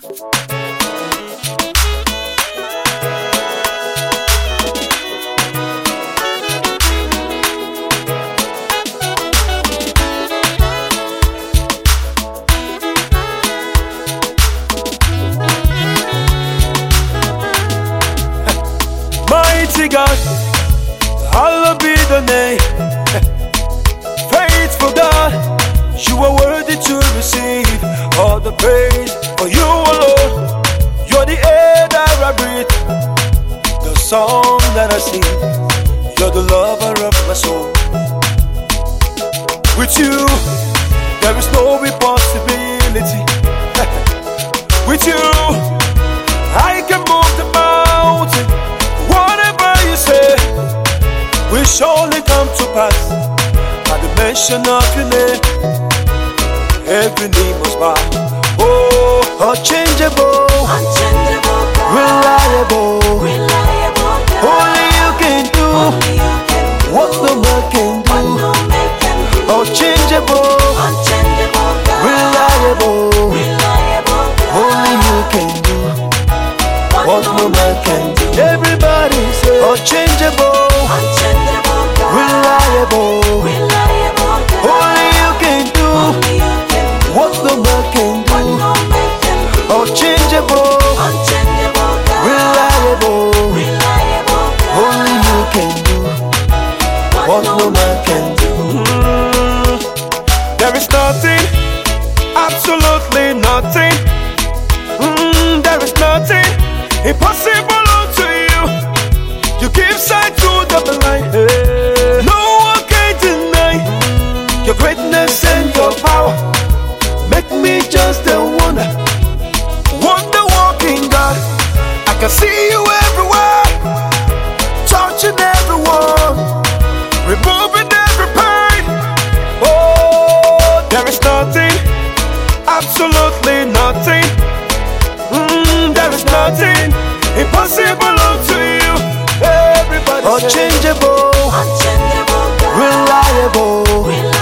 Mighty God, hallowed be the name. Faithful God, you are worthy to receive all the praise. For you alone, you're the air that I breathe, the song that I sing. You're the lover of my soul. With you, there is no impossibility. With you, I can move the mountain. Whatever you say will surely come to pass. At the mention of your name, every knee must bow. Oh, unchangeable, reliable, only you can do what no man can do. Unchangeable, reliable, only you can do what no man can do. Everybody say unchangeable, reliable, only you can do what no man can do. Unchangeable, reliable, only you can do what no man can do. There is nothing, absolutely nothing. There is nothing impossible unto you. You give sight to the blind. No one can deny your greatness and your power. Make me just a wonder, walking God. I can see you everywhere, touching everyone, removing every pain. Oh, there is nothing, absolutely nothing. There is nothing impossible unto you. Everybody unchangeable, reliable,